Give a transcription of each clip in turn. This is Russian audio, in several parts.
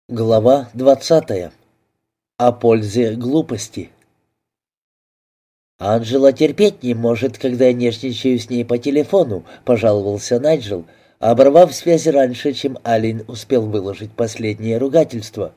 Глава 20. О пользе глупости. «Анжела терпеть не может, когда я нежничаю с ней по телефону», — пожаловался Найджел, оборвав связь раньше, чем Алин успел выложить последнее ругательство.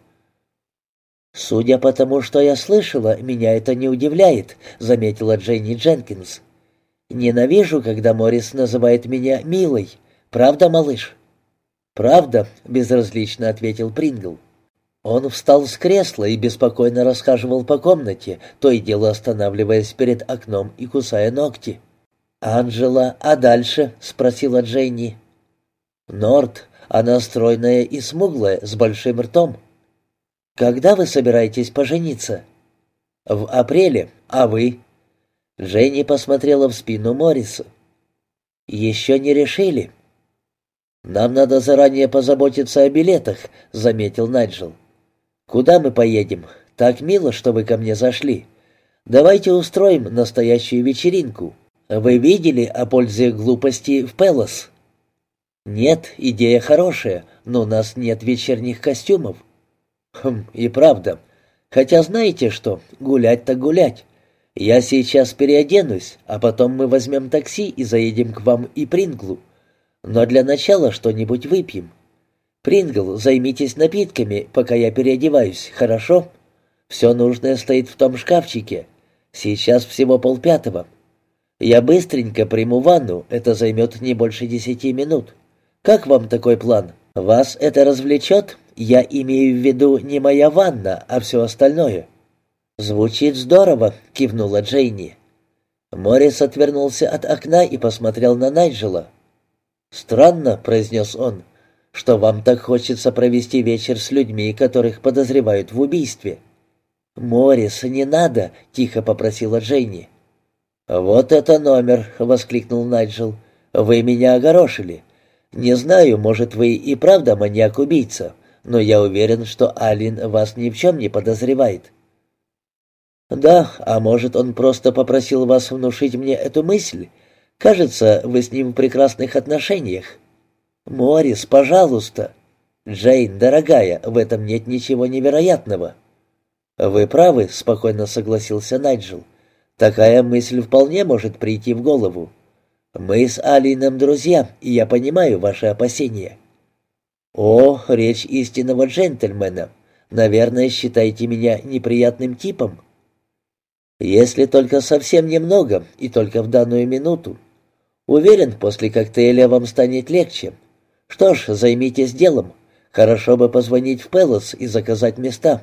«Судя по тому, что я слышала, меня это не удивляет», — заметила Дженни Дженкинс. «Ненавижу, когда Моррис называет меня милой. Правда, малыш?» «Правда», — безразлично ответил Прингл. Он встал с кресла и беспокойно расхаживал по комнате, то и дело останавливаясь перед окном и кусая ногти. «Анжела, а дальше?» — спросила Дженни. «Норт, она стройная и смуглая, с большим ртом». «Когда вы собираетесь пожениться?» «В апреле. А вы?» Дженни посмотрела в спину Морриса. «Еще не решили?» «Нам надо заранее позаботиться о билетах», — заметил Найджел. «Куда мы поедем? Так мило, что вы ко мне зашли. Давайте устроим настоящую вечеринку. Вы видели о пользе глупости в Пелос?» «Нет, идея хорошая, но у нас нет вечерних костюмов». И правда. Хотя знаете что, гулять так гулять. Я сейчас переоденусь, а потом мы возьмем такси и заедем к вам и Принглу. Но для начала что-нибудь выпьем. Прингл, займитесь напитками, пока я переодеваюсь, хорошо? Все нужное стоит в том шкафчике. Сейчас всего 4:30. Я быстренько приму ванну, это займет не больше 10 минут. Как вам такой план? Вас это развлечет? Я имею в виду не моя ванна, а все остальное». «Звучит здорово», — кивнула Джейни. Моррис отвернулся от окна и посмотрел на Найджела. «Странно», — произнес он, — «что вам так хочется провести вечер с людьми, которых подозревают в убийстве». «Моррис, не надо», — тихо попросила Дженни. «Вот это номер», — воскликнул Найджел. «Вы меня огорошили. Не знаю, может, вы и правда маньяк-убийца, но я уверен, что Алин вас ни в чем не подозревает». «Да, а может, он просто попросил вас внушить мне эту мысль? Кажется, вы с ним в прекрасных отношениях». «Моррис, пожалуйста». «Джейн, дорогая, в этом нет ничего невероятного». «Вы правы», — спокойно согласился Найджел. «Такая мысль вполне может прийти в голову. Мы с Алином друзья, и я понимаю ваши опасения». «О, речь истинного джентльмена. Наверное, считаете меня неприятным типом?» «Если только совсем немного, и только в данную минуту. Уверен, после коктейля вам станет легче. Что ж, займитесь делом. Хорошо бы позвонить в Пелос и заказать места».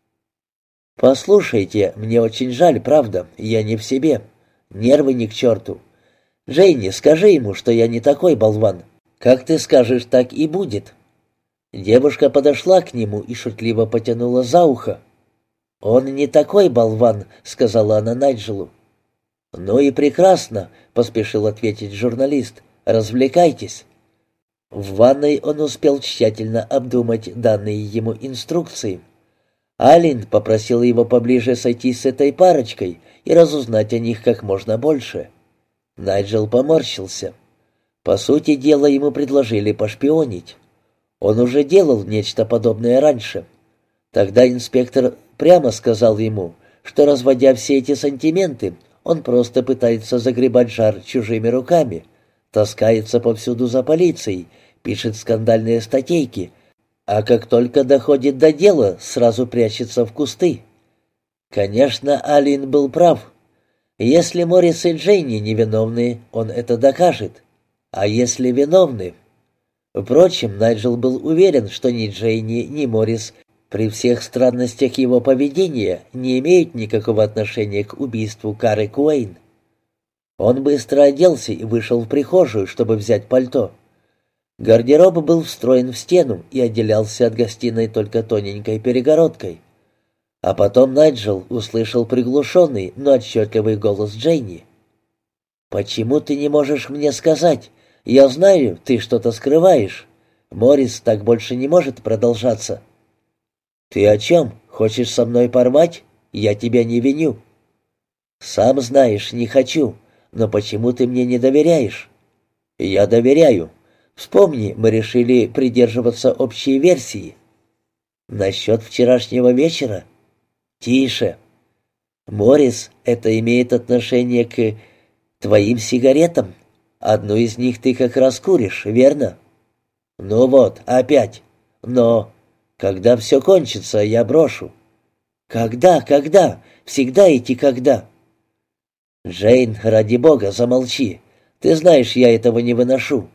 «Послушайте, мне очень жаль, правда, я не в себе. Нервы ни к черту. Джейни, скажи ему, что я не такой болван. Как ты скажешь, так и будет». Девушка подошла к нему и шутливо потянула за ухо. «Он не такой болван», — сказала она Найджелу. «Ну и прекрасно», — поспешил ответить журналист. «Развлекайтесь». В ванной он успел тщательно обдумать данные ему инструкции. Алин попросил его поближе сойтись с этой парочкой и разузнать о них как можно больше. Найджел поморщился. По сути дела, ему предложили пошпионить. Он уже делал нечто подобное раньше. Тогда инспектор прямо сказал ему, что, разводя все эти сантименты, он просто пытается загребать жар чужими руками, таскается повсюду за полицией, пишет скандальные статейки, а как только доходит до дела, сразу прячется в кусты. Конечно, Алин был прав. Если Моррис и Дженни невиновны, он это докажет. А если виновны? Впрочем, Найджел был уверен, что ни Дженни, ни Моррис при всех странностях его поведения не имеют никакого отношения к убийству Кары Куэйн. Он быстро оделся и вышел в прихожую, чтобы взять пальто. Гардероб был встроен в стену и отделялся от гостиной только тоненькой перегородкой. А потом Найджел услышал приглушенный, но отчетливый голос Дженни. «Почему ты не можешь мне сказать? Я знаю, ты что-то скрываешь. Моррис, так больше не может продолжаться». «Ты о чем? Хочешь со мной порвать? Я тебя не виню». «Сам знаешь, не хочу. Но почему ты мне не доверяешь?» «Я доверяю. Вспомни, мы решили придерживаться общей версии». Насчет вчерашнего вечера? Тише. Моррис, это имеет отношение к твоим сигаретам. Одну из них ты как раз куришь, верно? Ну вот, опять. Но когда все кончится, я брошу. Когда, когда? Всегда идти когда? Джейн, ради бога, замолчи. Ты знаешь, я этого не выношу.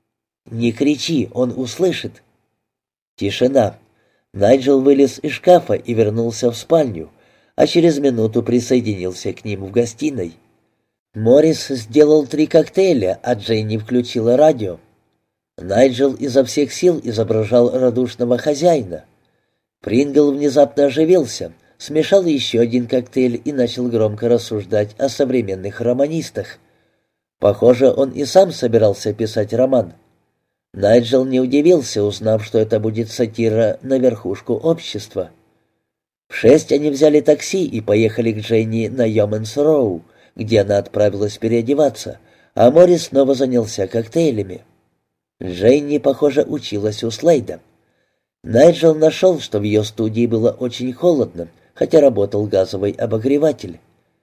Не кричи, он услышит. Тишина. Найджел вылез из шкафа и вернулся в спальню, а через минуту присоединился к ним в гостиной. Моррис сделал 3 коктейля, а Джейни включила радио. Найджел изо всех сил изображал радушного хозяина. Прингл внезапно оживился, смешал еще один коктейль и начал громко рассуждать о современных романистах. Похоже, он и сам собирался писать роман. Найджел не удивился, узнав, что это будет сатира на верхушку общества. В 6 они взяли такси и поехали к Дженни на Йоменс-Роу, где она отправилась переодеваться, а Моррис снова занялся коктейлями. Дженни, похоже, училась у Слейда. Найджел нашел, что в ее студии было очень холодно, хотя работал газовый обогреватель.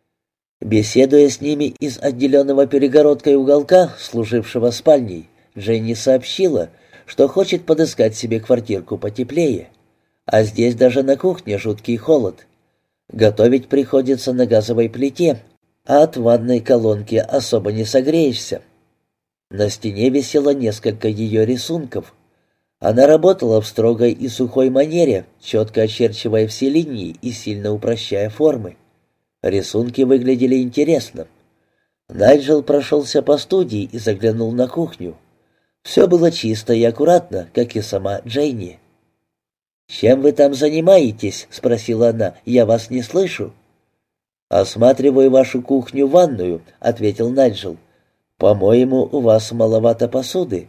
Беседуя с ними из отделенного перегородкой уголка, служившего спальней, Дженни сообщила, что хочет подыскать себе квартирку потеплее. А здесь даже на кухне жуткий холод. Готовить приходится на газовой плите, а от ванной колонки особо не согреешься. На стене висело несколько ее рисунков. Она работала в строгой и сухой манере, четко очерчивая все линии и сильно упрощая формы. Рисунки выглядели интересно. Найджел прошелся по студии и заглянул на кухню. Все было чисто и аккуратно, как и сама Дженни. «Чем вы там занимаетесь?» — спросила она. «Я вас не слышу». «Осматриваю вашу кухню-ванную», — ответил Найджел. «По-моему, у вас маловато посуды».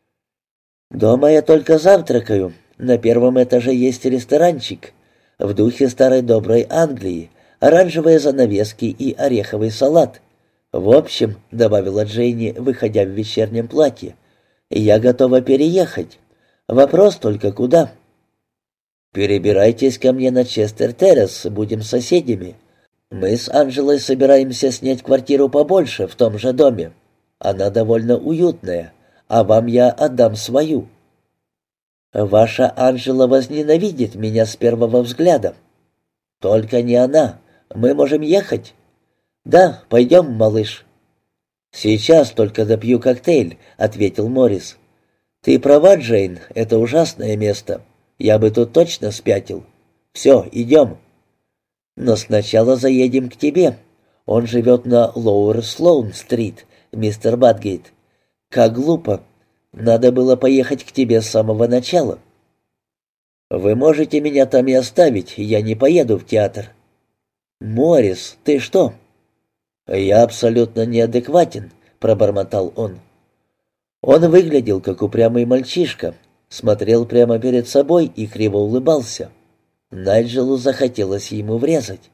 «Дома я только завтракаю. На первом этаже есть ресторанчик. В духе старой доброй Англии. Оранжевые занавески и ореховый салат. В общем», — добавила Дженни, выходя в вечернем платье, — «я готова переехать. Вопрос только куда». «Перебирайтесь ко мне на Честер-Террас, будем соседями. Мы с Анжелой собираемся снять квартиру побольше в том же доме. Она довольно уютная, а вам я отдам свою». «Ваша Анжела возненавидит меня с первого взгляда». «Только не она. Мы можем ехать?» «Да, пойдем, малыш». «Сейчас только допью коктейль», — ответил Моррис. «Ты права, Джейн, это ужасное место. Я бы тут точно спятил. Все, идем». «Но сначала заедем к тебе. Он живет на Лоуэр Слоун-стрит, мистер Батгейт. Как глупо. Надо было поехать к тебе с самого начала». «Вы можете меня там и оставить, я не поеду в театр». «Моррис, ты что?» «Я абсолютно неадекватен», — пробормотал он. Он выглядел как упрямый мальчишка, смотрел прямо перед собой и криво улыбался. Найджелу захотелось ему врезать.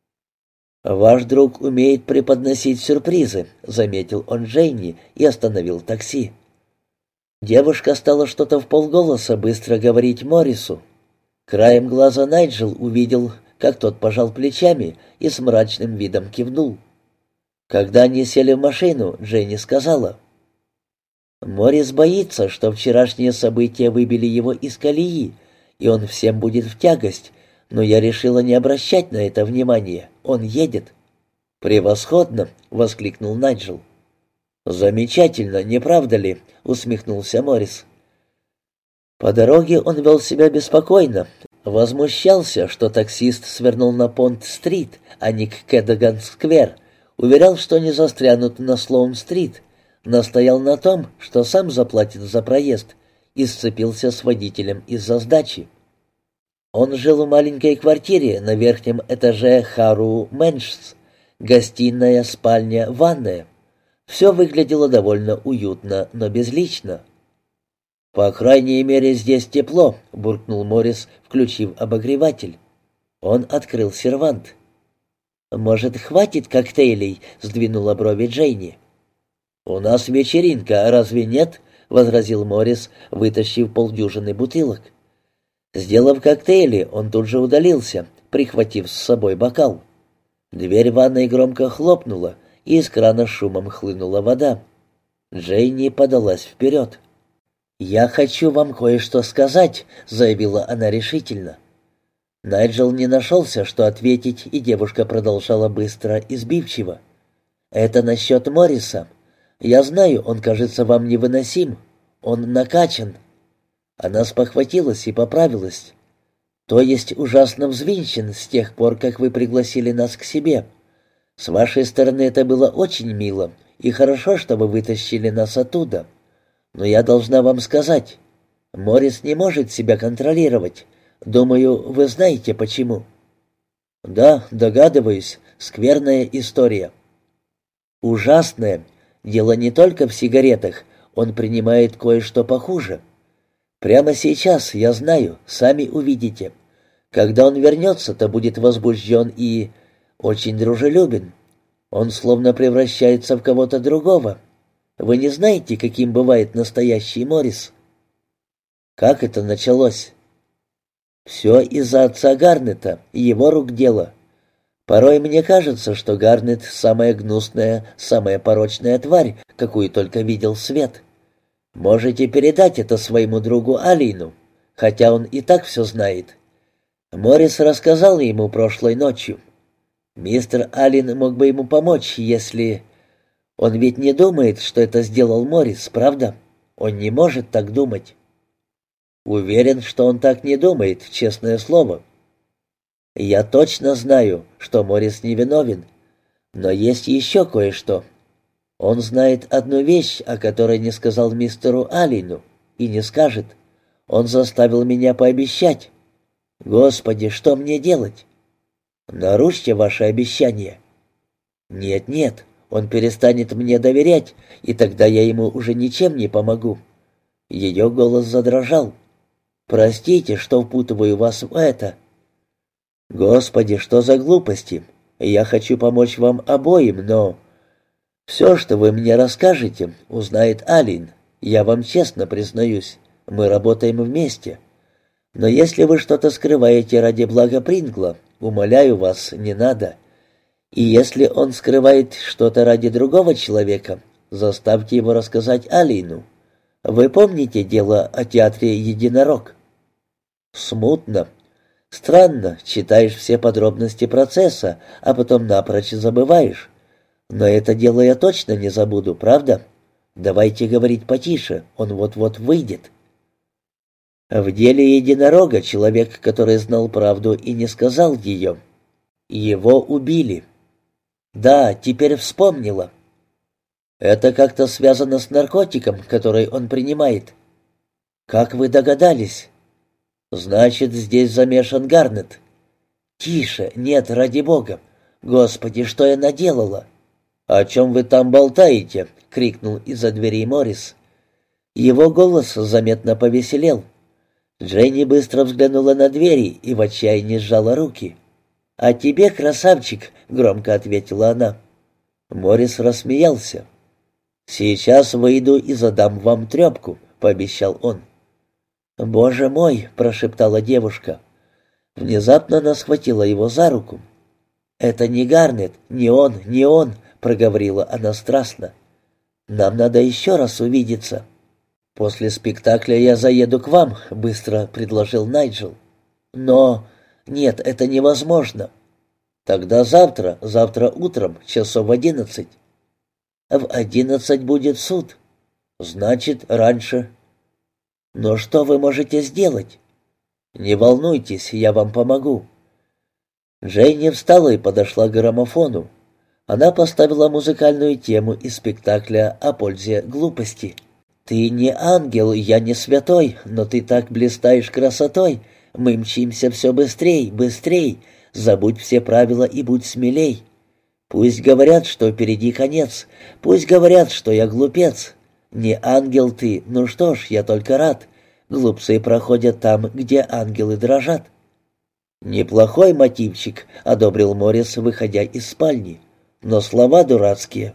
«Ваш друг умеет преподносить сюрпризы», — заметил он Дженни и остановил такси. Девушка стала что-то вполголоса быстро говорить Моррису. Краем глаза Найджел увидел, как тот пожал плечами и с мрачным видом кивнул. Когда они сели в машину, Дженни сказала: «Моррис боится, что вчерашние события выбили его из колеи, и он всем будет в тягость, но я решила не обращать на это внимания. Он едет». «Превосходно!» — воскликнул Найджел. «Замечательно, не правда ли?» — усмехнулся Моррис. По дороге он вел себя беспокойно, возмущался, что таксист свернул на Понт-стрит, а не к Кэдоган-сквер, уверял, что не застрянут на Слоун-стрит, настоял на том, что сам заплатит за проезд, и сцепился с водителем из-за сдачи. Он жил в маленькой квартире на верхнем этаже Хару Мэншс, гостиная, спальня, ванная. Все выглядело довольно уютно, но безлично. «По крайней мере, здесь тепло», — буркнул Моррис, включив обогреватель. Он открыл сервант. «Может, хватит коктейлей?» — сдвинула брови Джейни. «У нас вечеринка, разве нет?» — возразил Моррис, вытащив полдюжины бутылок. Сделав коктейли, он тут же удалился, прихватив с собой бокал. Дверь ванной громко хлопнула, и из крана шумом хлынула вода. Дженни подалась вперед. «Я хочу вам кое-что сказать», — заявила она решительно. Найджел не нашелся, что ответить, и девушка продолжала быстро и сбивчиво. «Это насчет Морриса. Я знаю, он кажется вам невыносим. Он накачан». Она спохватилась и поправилась. «То есть ужасно взвинчен с тех пор, как вы пригласили нас к себе. С вашей стороны это было очень мило, и хорошо, что вы вытащили нас оттуда. Но я должна вам сказать, Моррис не может себя контролировать. Думаю, вы знаете почему». «Да, догадываюсь. Скверная история». «Ужасная. Дело не только в сигаретах. Он принимает кое-что похуже. Прямо сейчас, я знаю, сами увидите. Когда он вернется, то будет возбужден и очень дружелюбен. Он словно превращается в кого-то другого. Вы не знаете, каким бывает настоящий Моррис?» «Как это началось?» «Все из-за отца Гарнета и его рук дело. Порой мне кажется, что Гарнет — самая гнусная, самая порочная тварь, какую только видел свет. Можете передать это своему другу Алину, хотя он и так все знает. Моррис рассказал ему прошлой ночью. Мистер Аллен мог бы ему помочь, если... Он ведь не думает, что это сделал Моррис, правда? Он не может так думать». «Уверен, что он так не думает, честное слово». «Я точно знаю, что Моррис невиновен. Но есть еще кое-что. Он знает одну вещь, о которой не сказал мистеру Аллену, и не скажет. Он заставил меня пообещать. Господи, что мне делать? Нарушьте ваше обещание». «Нет, он перестанет мне доверять, и тогда я ему уже ничем не помогу». Ее голос задрожал. «Простите, что впутываю вас в это». «Господи, что за глупости? Я хочу помочь вам обоим, но...» «Все, что вы мне расскажете, узнает Алин. Я вам честно признаюсь, мы работаем вместе. Но если вы что-то скрываете ради блага Прингла, умоляю вас, не надо. И если он скрывает что-то ради другого человека, заставьте его рассказать Алину. Вы помните дело о театре «Единорог»?» «Смутно. Странно, читаешь все подробности процесса, а потом напрочь забываешь. Но это дело я точно не забуду, правда? Давайте говорить потише, он вот-вот выйдет». В деле «Единорога» человек, который знал правду и не сказал ее. Его убили. «Да, теперь вспомнила. Это как-то связано с наркотиком, который он принимает». «Как вы догадались?» «Значит, здесь замешан Гарнет». «Тише, нет, ради бога. Господи, что я наделала?» «О чем вы там болтаете?» — крикнул из-за двери Моррис. Его голос заметно повеселел. Дженни быстро взглянула на двери и в отчаянии сжала руки. «А тебе, красавчик!» — громко ответила она. Моррис рассмеялся. «Сейчас выйду и задам вам трепку», — пообещал он. «Боже мой!» — прошептала девушка. Внезапно она схватила его за руку. «Это не Гарнет, не он!» — проговорила она страстно. «Нам надо еще раз увидеться». «После спектакля я заеду к вам», — быстро предложил Найджел. «Но... нет, это невозможно». «Тогда завтра утром, часов в 11». «В 11 будет суд». «Значит, раньше». «Но что вы можете сделать?» «Не волнуйтесь, я вам помогу». Дженни встала и подошла к граммофону. Она поставила музыкальную тему из спектакля о пользе глупости. «Ты не ангел, я не святой, но ты так блистаешь красотой. Мы мчимся все быстрей, быстрей. Забудь все правила и будь смелей. Пусть говорят, что впереди конец, пусть говорят, что я глупец. Не ангел ты, ну что ж, я только рад. Глупцы проходят там, где ангелы дрожат». «Неплохой мотивчик», — одобрил Моррис, выходя из спальни. «Но слова дурацкие».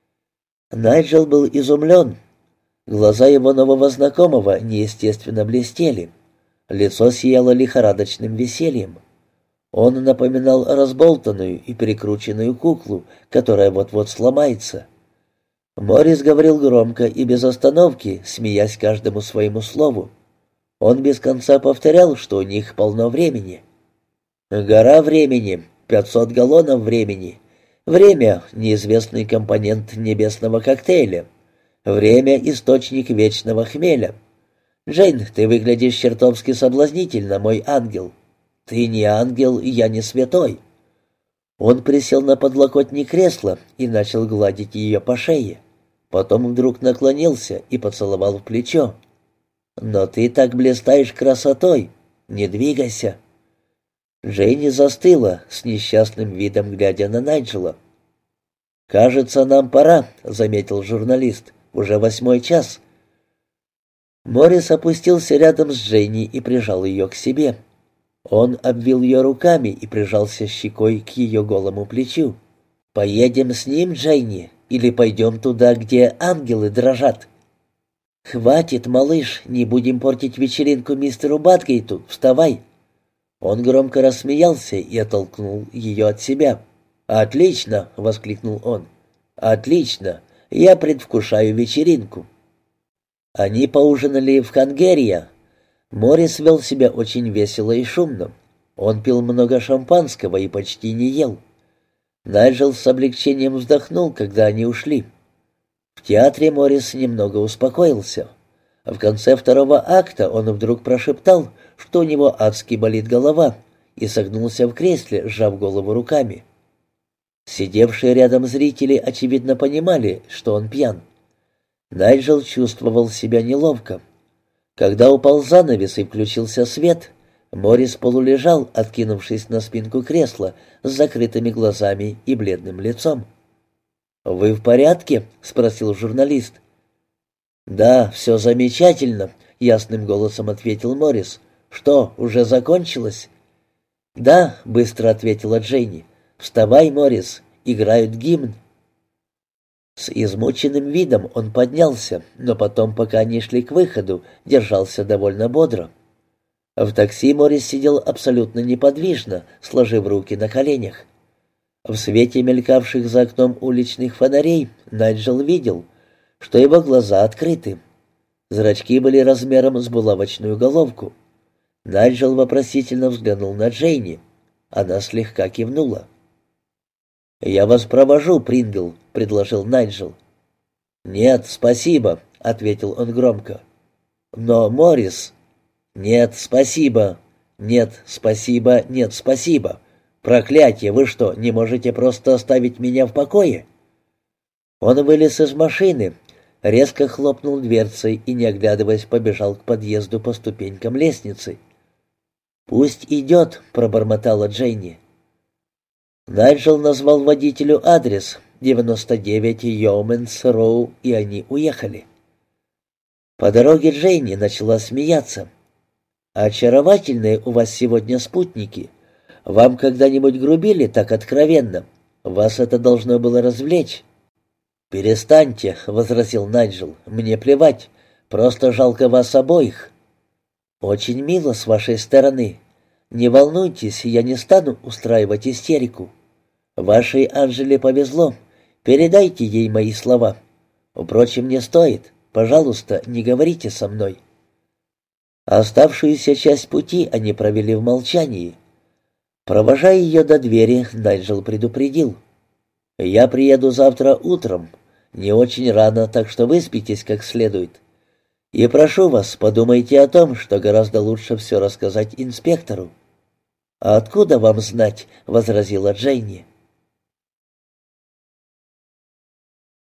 Найджел был изумлен. Глаза его нового знакомого неестественно блестели. Лицо сияло лихорадочным весельем. Он напоминал разболтанную и перекрученную куклу, которая вот-вот сломается. Моррис говорил громко и без остановки, смеясь каждому своему слову. Он без конца повторял, что у них полно времени. «Гора времени, 500 галлонов времени. Время — неизвестный компонент небесного коктейля. Время — источник вечного хмеля. Джейн, ты выглядишь чертовски соблазнительно, мой ангел. Ты не ангел, я не святой». Он присел на подлокотник кресла и начал гладить ее по шее. Потом вдруг наклонился и поцеловал в плечо. «Но ты так блистаешь красотой. Не двигайся». Джейни застыла, с несчастным видом глядя на Найджела. «Кажется, нам пора», — заметил журналист. «Уже 8 час». Моррис опустился рядом с Джейни и прижал ее к себе. Он обвил ее руками и прижался щекой к ее голому плечу. «Поедем с ним, Джейни, или пойдем туда, где ангелы дрожат?» «Хватит, малыш, не будем портить вечеринку мистеру Батгейту. Вставай!» Он громко рассмеялся и оттолкнул ее от себя. «Отлично!» — воскликнул он. «Отлично! Я предвкушаю вечеринку!» Они поужинали в Хангерия. Моррис вел себя очень весело и шумно. Он пил много шампанского и почти не ел. Найджел с облегчением вздохнул, когда они ушли. В театре Моррис немного успокоился. В конце 2-го акта он вдруг прошептал, что у него адски болит голова, и согнулся в кресле, сжав голову руками. Сидевшие рядом зрители, очевидно, понимали, что он пьян. Найджел чувствовал себя неловко. Когда упал занавес и включился свет, Моррис полулежал, откинувшись на спинку кресла, с закрытыми глазами и бледным лицом. «Вы в порядке?» — спросил журналист. «Да, все замечательно», — ясным голосом ответил Моррис. «Что, уже закончилось?» «Да», — быстро ответила Дженни. «Вставай, Моррис, играют гимн». С измученным видом он поднялся, но потом, пока они шли к выходу, держался довольно бодро. В такси Моррис сидел абсолютно неподвижно, сложив руки на коленях. В свете мелькавших за окном уличных фонарей Найджел видел, что его глаза открыты. Зрачки были размером с булавочную головку. Найджел вопросительно взглянул на Джейни. Она слегка кивнула. «Я вас провожу, Прингл», — предложил Найджел. «Нет, спасибо», — ответил он громко. «Но, Моррис...» «Нет, спасибо. Нет, спасибо, нет, спасибо. Проклятие, вы что, не можете просто оставить меня в покое?» Он вылез из машины, резко хлопнул дверцей и, не оглядываясь, побежал к подъезду по ступенькам лестницы. «Пусть идет», — пробормотала Джейни. Найджел назвал водителю адрес 99 Йоуменс-Роу, и они уехали. По дороге Джейни начала смеяться. «Очаровательные у вас сегодня спутники. Вам когда-нибудь грубили так откровенно? Вас это должно было развлечь». «Перестаньте», — возразил Найджел, — «мне плевать. Просто жалко вас обоих». «Очень мило с вашей стороны. Не волнуйтесь, я не стану устраивать истерику. Вашей Анжеле повезло. Передайте ей мои слова. Впрочем, не стоит. Пожалуйста, не говорите со мной». Оставшуюся часть пути они провели в молчании. Провожая ее до двери, Найджел предупредил. «Я приеду завтра утром. Не очень рано, так что выспитесь как следует. И прошу вас, подумайте о том, что гораздо лучше все рассказать инспектору». «А откуда вам знать?» — возразила Джейни.